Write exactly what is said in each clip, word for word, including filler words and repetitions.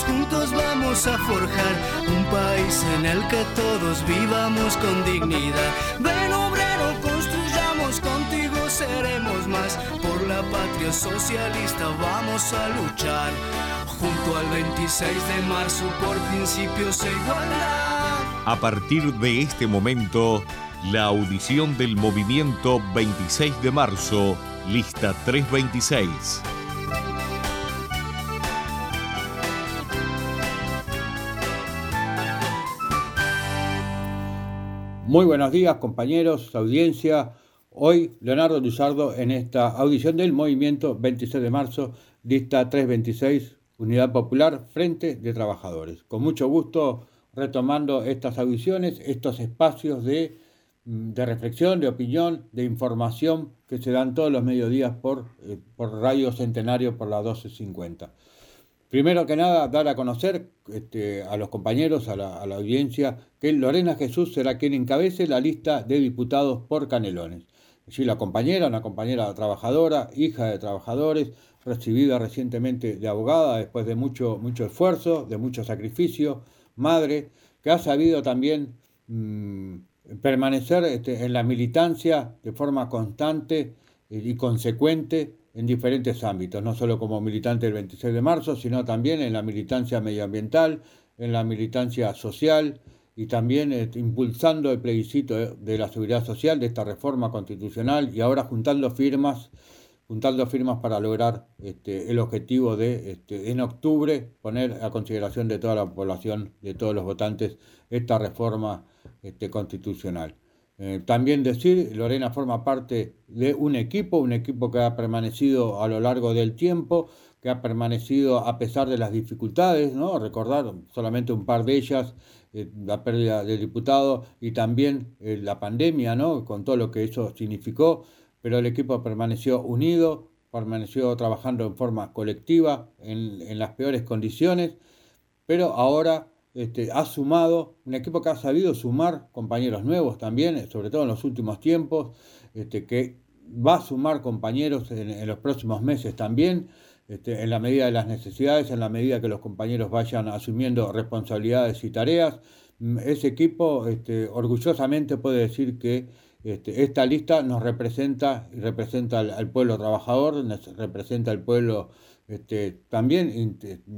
juntos vamos a forjar un país en el que todos vivamos con dignidad. Ven obrero, construyamos, contigo seremos más. Por la patria socialista vamos a luchar, junto al veintiséis de marzo por principios e igualdad. A partir de este momento, la audición del movimiento veintiséis de marzo, lista trescientos veintiséis. Muy buenos días, compañeros, audiencia. Hoy Leonardo Luzardo en esta audición del movimiento veintiséis de marzo, lista trescientos veintiséis, Unidad Popular, Frente de Trabajadores. Con mucho gusto retomando estas audiciones, estos espacios de, de reflexión, de opinión, de información que se dan todos los mediodías por, eh, por Radio Centenario por la doce cincuenta. Primero que nada, dar a conocer este, a los compañeros, a la, a la audiencia, que Lorena Jesús será quien encabece la lista de diputados por Canelones. Sí, la compañera, una compañera trabajadora, hija de trabajadores, recibida recientemente de abogada después de mucho, mucho esfuerzo, de mucho sacrificio, madre, que ha sabido también mmm, permanecer este, en la militancia de forma constante y consecuente en diferentes ámbitos, no solo como militante del veintiséis de marzo, sino también en la militancia medioambiental, en la militancia social y también eh, impulsando el plebiscito de, de la seguridad social, de esta reforma constitucional, y ahora juntando firmas, juntando firmas para lograr este, el objetivo de, este, en octubre, poner a consideración de toda la población, de todos los votantes, esta reforma este, constitucional. Eh, también decir, Lorena forma parte de un equipo, un equipo que ha permanecido a lo largo del tiempo, que ha permanecido a pesar de las dificultades, ¿no? Recordar solamente un par de ellas, eh, la pérdida del diputado y también eh, la pandemia, ¿no? Con todo lo que eso significó, pero el equipo permaneció unido, permaneció trabajando en forma colectiva, en, en las peores condiciones, pero ahora Este, ha sumado, un equipo que ha sabido sumar compañeros nuevos también, sobre todo en los últimos tiempos, este, que va a sumar compañeros en, en los próximos meses también, este, en la medida de las necesidades, en la medida que los compañeros vayan asumiendo responsabilidades y tareas. Ese equipo este, orgullosamente puede decir que este, esta lista nos representa y representa al, al pueblo trabajador, nos representa al pueblo este, también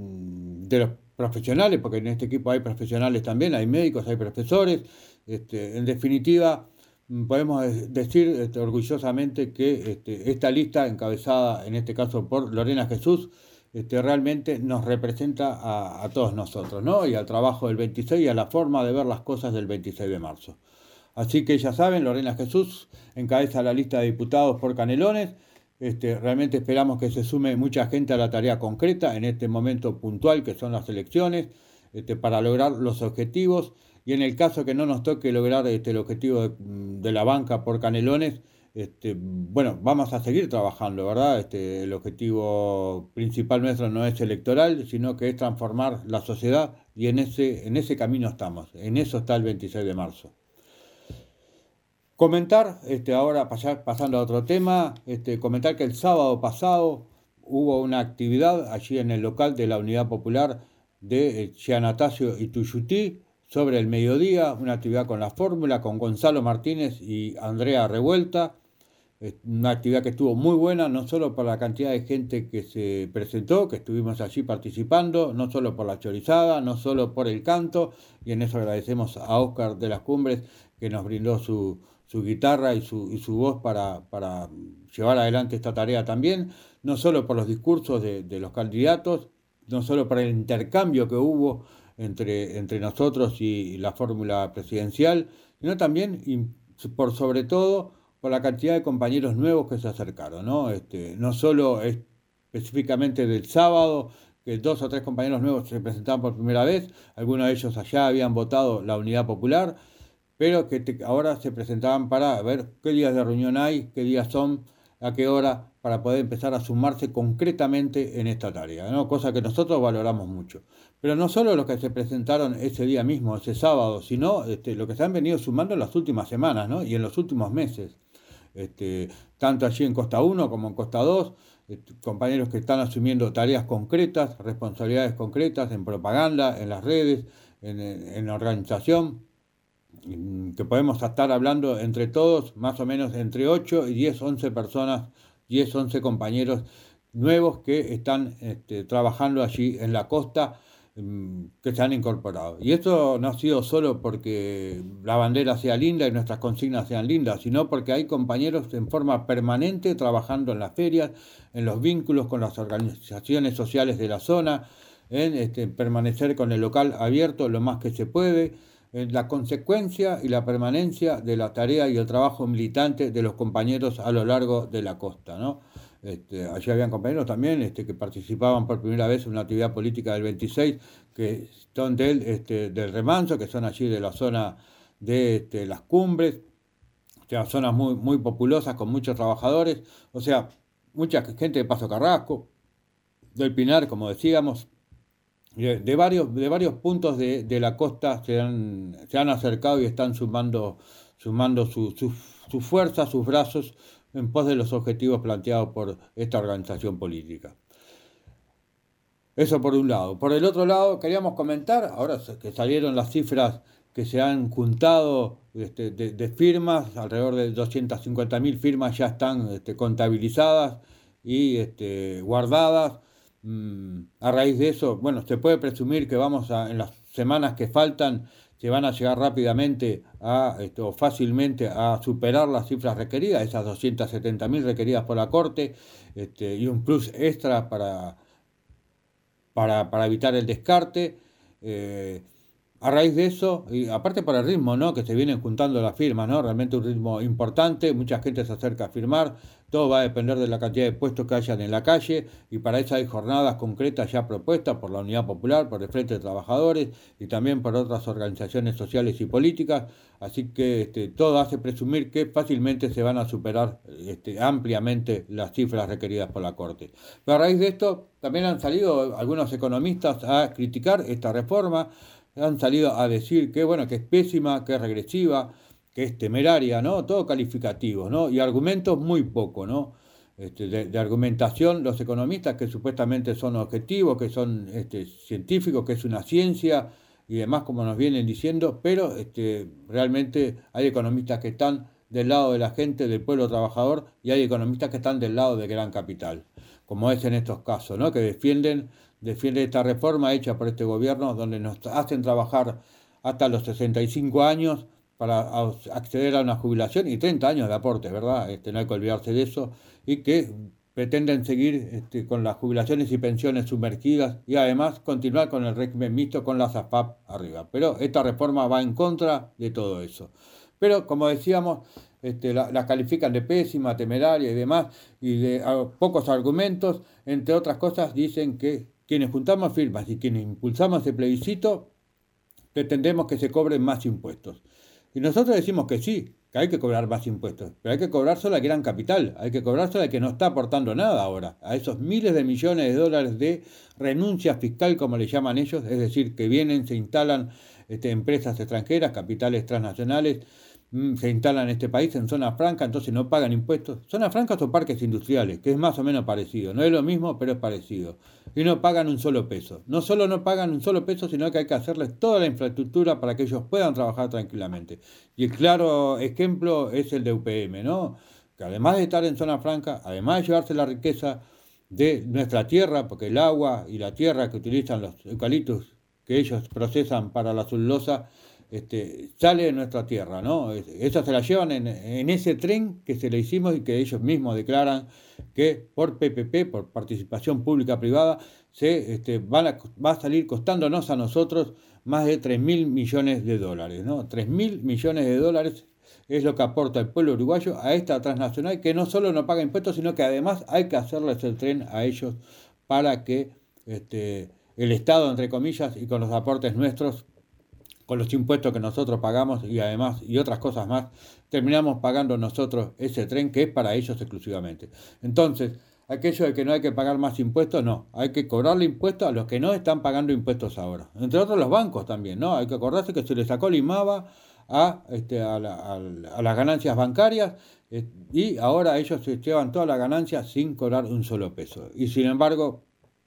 de los profesionales, porque en este equipo hay profesionales también, hay médicos, hay profesores. Este, en definitiva, podemos decir este, orgullosamente que este, esta lista, encabezada en este caso por Lorena Jesús, este, realmente nos representa a, a todos nosotros, ¿no? Y al trabajo del veintiséis y a la forma de ver las cosas del veintiséis de marzo. Así que ya saben, Lorena Jesús encabeza la lista de diputados por Canelones. Este, realmente esperamos que se sume mucha gente a la tarea concreta en este momento puntual que son las elecciones, este, para lograr los objetivos, y en el caso que no nos toque lograr este, el objetivo de, de la banca por Canelones, este, bueno, vamos a seguir trabajando, ¿verdad? Este, el objetivo principal nuestro no es electoral, sino que es transformar la sociedad, y en ese, en ese camino estamos, en eso está el veintiséis de marzo. Comentar, este, ahora pasar, pasando a otro tema, este, comentar que el sábado pasado hubo una actividad allí en el local de la Unidad Popular de Giannatasio y Tuyutí, sobre el mediodía, una actividad con la fórmula, con Gonzalo Martínez y Andrea Revuelta, una actividad que estuvo muy buena, no solo por la cantidad de gente que se presentó, que estuvimos allí participando, no solo por la chorizada, no solo por el canto, y en eso agradecemos a Óscar de las Cumbres, que nos brindó su su guitarra y su, y su voz para, para llevar adelante esta tarea también, no solo por los discursos de, de los candidatos, no solo por el intercambio que hubo entre, entre nosotros y la fórmula presidencial, sino también y por sobre todo por la cantidad de compañeros nuevos que se acercaron, ¿no? Este, no solo específicamente del sábado, que dos o tres compañeros nuevos se presentaban por primera vez, algunos de ellos allá habían votado la Unidad Popular, pero que te, ahora se presentaban para ver qué días de reunión hay, qué días son, a qué hora, para poder empezar a sumarse concretamente en esta tarea, ¿no? Cosa que nosotros valoramos mucho. Pero no solo los que se presentaron ese día mismo, ese sábado, sino este, lo que se han venido sumando en las últimas semanas, ¿no? Y en los últimos meses. este, tanto allí en Costa uno como en Costa dos, este, compañeros que están asumiendo tareas concretas, responsabilidades concretas en propaganda, en las redes, en, en organización, que podemos estar hablando entre todos, más o menos entre ocho y diez, once personas, diez, once compañeros nuevos que están este, trabajando allí en la costa, que se han incorporado. Y esto no ha sido solo porque la bandera sea linda y nuestras consignas sean lindas, sino porque hay compañeros en forma permanente trabajando en las ferias, en los vínculos con las organizaciones sociales de la zona, en este, permanecer con el local abierto lo más que se puede, en la consecuencia y la permanencia de la tarea y el trabajo militante de los compañeros a lo largo de la costa, ¿no? Este, allí habían compañeros también este, que participaban por primera vez en una actividad política del veintiséis, que son del, este, del Remanso, que son allí de la zona de este, las Cumbres, o sea, zonas muy, muy populosas con muchos trabajadores, o sea, mucha gente de Paso Carrasco, del Pinar, como decíamos, de, de, varios, de varios puntos de, de la costa se han, se han acercado y están sumando, sumando su, su, su fuerza, sus brazos, en pos de los objetivos planteados por esta organización política. Eso por un lado. Por el otro lado, queríamos comentar, ahora que salieron las cifras que se han juntado este, de, de firmas, alrededor de doscientas cincuenta mil firmas ya están este, contabilizadas y este, guardadas. A raíz de eso, bueno, se puede presumir que vamos a, en las semanas que faltan, se van a llegar rápidamente a, esto, fácilmente a superar las cifras requeridas, esas doscientas setenta mil requeridas por la Corte, este, y un plus extra para, para, para evitar el descarte. Eh, a raíz de eso, y aparte por el ritmo, ¿no?, que se vienen juntando las firmas, ¿no?, realmente un ritmo importante, mucha gente se acerca a firmar, todo va a depender de la cantidad de puestos que hayan en la calle, y para eso hay jornadas concretas ya propuestas por la Unidad Popular, por el Frente de Trabajadores y también por otras organizaciones sociales y políticas, así que este, todo hace presumir que fácilmente se van a superar este, ampliamente las cifras requeridas por la Corte. Pero a raíz de esto también han salido algunos economistas a criticar esta reforma, han salido a decir que, bueno, que es pésima, que es regresiva, que es temeraria, ¿no? Todo calificativo, ¿no? Y argumentos muy poco, ¿no? Este, de, de argumentación, los economistas que supuestamente son objetivos, que son este, científicos, que es una ciencia y demás, como nos vienen diciendo, pero este, realmente hay economistas que están del lado de la gente, del pueblo trabajador, y hay economistas que están del lado del gran capital, como es en estos casos, ¿no?, que defienden, defienden esta reforma hecha por este gobierno, donde nos hacen trabajar hasta los sesenta y cinco años para acceder a una jubilación y treinta años de aporte, ¿verdad? Este, no hay que olvidarse de eso, y que pretenden seguir este, con las jubilaciones y pensiones sumergidas y además continuar con el régimen mixto con las A F A P arriba. Pero esta reforma va en contra de todo eso. Pero, como decíamos, este, la, la califican de pésima, temeraria y demás, y de a, pocos argumentos. Entre otras cosas, dicen que quienes juntamos firmas y quienes impulsamos el plebiscito, pretendemos que se cobren más impuestos. Y nosotros decimos que sí, que hay que cobrar más impuestos, pero hay que cobrar solo al gran capital, hay que cobrar solo al que no está aportando nada ahora, a esos miles de millones de dólares de renuncia fiscal, como le llaman ellos, es decir, que vienen, se instalan este, empresas extranjeras, capitales transnacionales, se instalan en este país en zona franca, entonces no pagan impuestos. Zonas francas o parques industriales, que es más o menos parecido. No es lo mismo, pero es parecido. Y no pagan un solo peso. No solo no pagan un solo peso, sino que hay que hacerles toda la infraestructura para que ellos puedan trabajar tranquilamente. Y el claro ejemplo es el de U P M, ¿no?, que además de estar en zona franca, además de llevarse la riqueza de nuestra tierra, porque el agua y la tierra que utilizan los eucaliptos que ellos procesan para la celulosa, Este, sale de nuestra tierra, ¿no? Esas se la llevan en, en ese tren que se le hicimos y que ellos mismos declaran que por P P P, por participación pública-privada, se este, van a, va a salir costándonos a nosotros más de tres mil millones de dólares, ¿no? tres mil millones de dólares es lo que aporta el pueblo uruguayo a esta transnacional, que no solo no paga impuestos, sino que además hay que hacerles el tren a ellos para que este, el Estado, entre comillas, y con los aportes nuestros, con los impuestos que nosotros pagamos y además y otras cosas más, terminamos pagando nosotros ese tren que es para ellos exclusivamente. Entonces, aquello de que no hay que pagar más impuestos, no, hay que cobrarle impuestos a los que no están pagando impuestos ahora. Entre otros los bancos también, ¿no? Hay que acordarse que se le sacó el IMABA a, este, a, la, a, a las ganancias bancarias eh, y ahora ellos se llevan toda la ganancia sin cobrar un solo peso. Y sin embargo,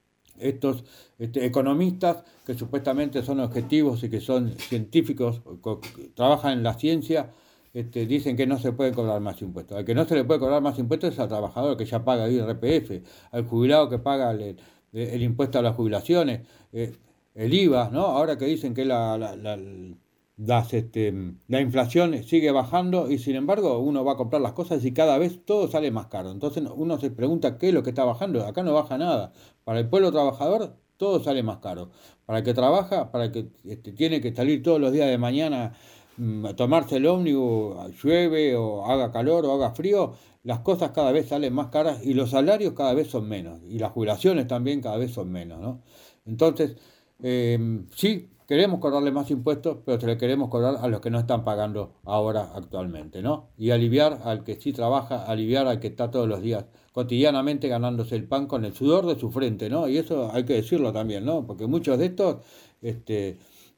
estos este, economistas que supuestamente son objetivos y que son científicos, co- trabajan en la ciencia, este, dicen que no se puede cobrar más impuestos. Al que no se le puede cobrar más impuestos es al trabajador que ya paga I R P F, al jubilado que paga el, el impuesto a las jubilaciones, eh, el I V A, ¿no? Ahora que dicen que la, la, la, las, este, la inflación sigue bajando y sin embargo uno va a comprar las cosas y cada vez todo sale más caro. Entonces uno se pregunta qué es lo que está bajando. Acá no baja nada. Para el pueblo trabajador todo sale más caro. Para el que trabaja, para el que este, tiene que salir todos los días de mañana mm, a tomarse el ómnibus, llueve o haga calor o haga frío, las cosas cada vez salen más caras y los salarios cada vez son menos. Y las jubilaciones también cada vez son menos, ¿no? Entonces, eh, sí, queremos cobrarle más impuestos, pero se le queremos cobrar a los que no están pagando ahora actualmente, ¿no? Y aliviar al que sí trabaja, aliviar al que está todos los días, cotidianamente ganándose el pan con el sudor de su frente, ¿no? Y eso hay que decirlo también, ¿no? Porque muchos de estos, este,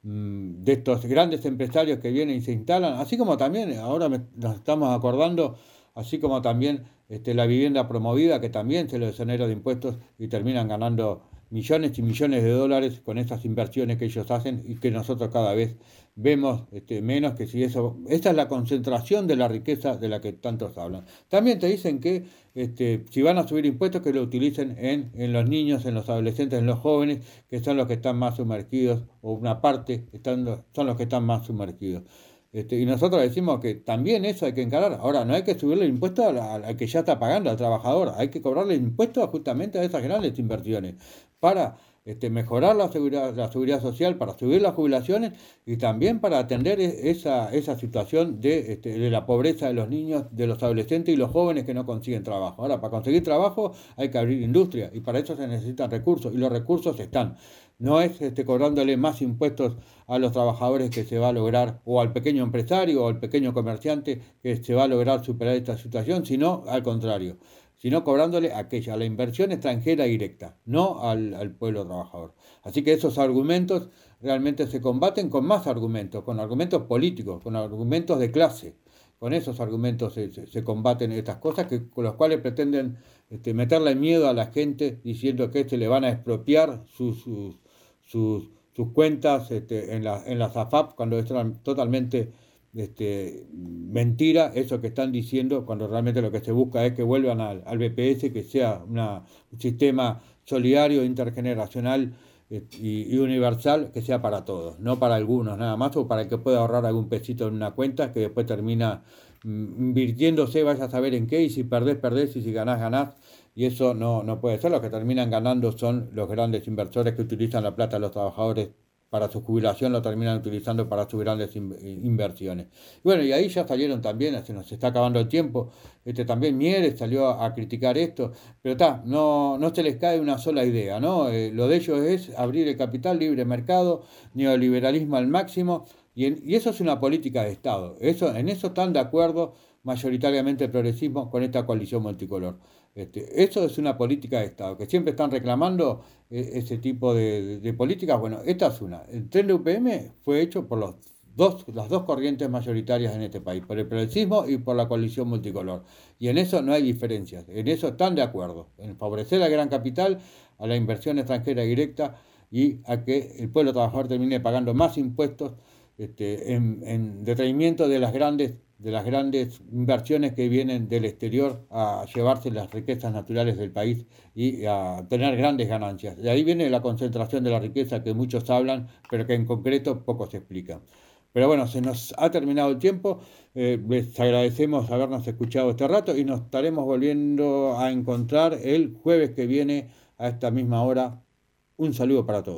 mm, de estos grandes empresarios que vienen y se instalan, así como también, ahora me- nos estamos acordando, así como también este, la vivienda promovida, que también se lo exonera de impuestos y terminan ganando millones y millones de dólares con esas inversiones que ellos hacen y que nosotros cada vez vemos este, menos que si eso, esa es la concentración de la riqueza de la que tantos hablan. También te dicen que este, si van a subir impuestos que lo utilicen en, en los niños, en los adolescentes, en los jóvenes, que son los que están más sumergidos, o una parte están, son los que están más sumergidos. Este, y nosotros decimos que también eso hay que encarar. Ahora, no hay que subirle el impuesto al, al- al que ya está pagando, al trabajador. Hay que cobrarle impuestos justamente a esas grandes inversiones para este, mejorar la seguridad, la seguridad social, para subir las jubilaciones y también para atender e- esa, esa situación de, este, de la pobreza de los niños, de los adolescentes y los jóvenes que no consiguen trabajo. Ahora, para conseguir trabajo hay que abrir industria y para eso se necesitan recursos y los recursos están. No es este, cobrándole más impuestos a los trabajadores que se va a lograr, o al pequeño empresario o al pequeño comerciante que se va a lograr superar esta situación, sino al contrario, sino cobrándole aquella, a la inversión extranjera directa, no al, al pueblo trabajador. Así que esos argumentos realmente se combaten con más argumentos, con argumentos políticos, con argumentos de clase. Con esos argumentos se, se- se combaten estas cosas que, con los cuales pretenden este, meterle miedo a la gente diciendo que se le van a expropiar sus, sus, sus, sus cuentas este, en, la, en las A F A P cuando es totalmente este, mentira eso que están diciendo, cuando realmente lo que se busca es que vuelvan al, al B P S, que sea una, un sistema solidario, intergeneracional eh, y, y universal, que sea para todos, no para algunos nada más, o para el que pueda ahorrar algún pesito en una cuenta que después termina mm, invirtiéndose, vaya a saber en qué, y si perdés, perdés, y si ganás, ganás, y eso no, no puede ser. Los que terminan ganando son los grandes inversores que utilizan la plata de los trabajadores para su jubilación, lo terminan utilizando para sus grandes in- inversiones. Y bueno, y ahí ya salieron también, se nos está acabando el tiempo, este, también Mieres salió a, a criticar esto, pero está, no, no se les cae una sola idea, ¿no? Eh, lo de ellos es abrir el capital, libre mercado, neoliberalismo al máximo, y, en- y eso es una política de Estado. Eso, en eso están de acuerdo mayoritariamente el progresismo con esta coalición multicolor. Este, eso es una política de Estado, que siempre están reclamando eh, ese tipo de, de- de políticas. Bueno, esta es una. El tren de U P M fue hecho por los dos, las dos corrientes mayoritarias en este país, por el progresismo y por la coalición multicolor. Y en eso no hay diferencias, en eso están de acuerdo, en favorecer al gran capital, a la inversión extranjera directa y a que el pueblo trabajador termine pagando más impuestos este, en, en detrimento de las grandes de las grandes inversiones que vienen del exterior a llevarse las riquezas naturales del país y a tener grandes ganancias. De ahí viene la concentración de la riqueza que muchos hablan, pero que en concreto poco se explica. Pero bueno, se nos ha terminado el tiempo. Eh, les agradecemos habernos escuchado este rato y nos estaremos volviendo a encontrar el jueves que viene a esta misma hora. Un saludo para todos.